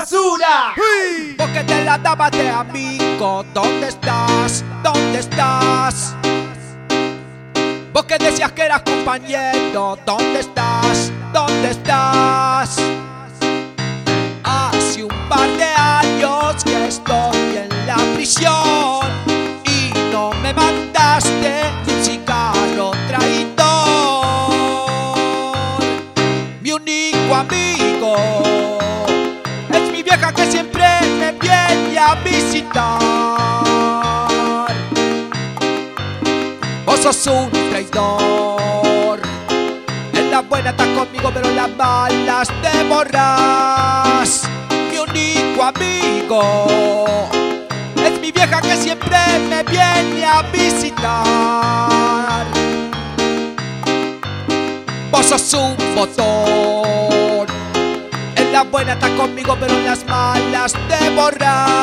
basura. ¡Uy! Vos que te la dabas de amigo, ¿dónde estás? ¿Dónde estás? Vos que decías que eras compañero, ¿dónde estás? ¿Dónde estás? Hace un par de años que estoy en la prisión y no me mandaste ni un cigarro traidor. Mi único amigo es mi vieja que siempre me viene a visitar. Vos sos un traidor. En la buena estás conmigo, pero en las malas te borras. Mi único amigo es mi vieja que siempre me viene a visitar. Vos sos un botón. En la buena estás conmigo, pero en las malas te borras.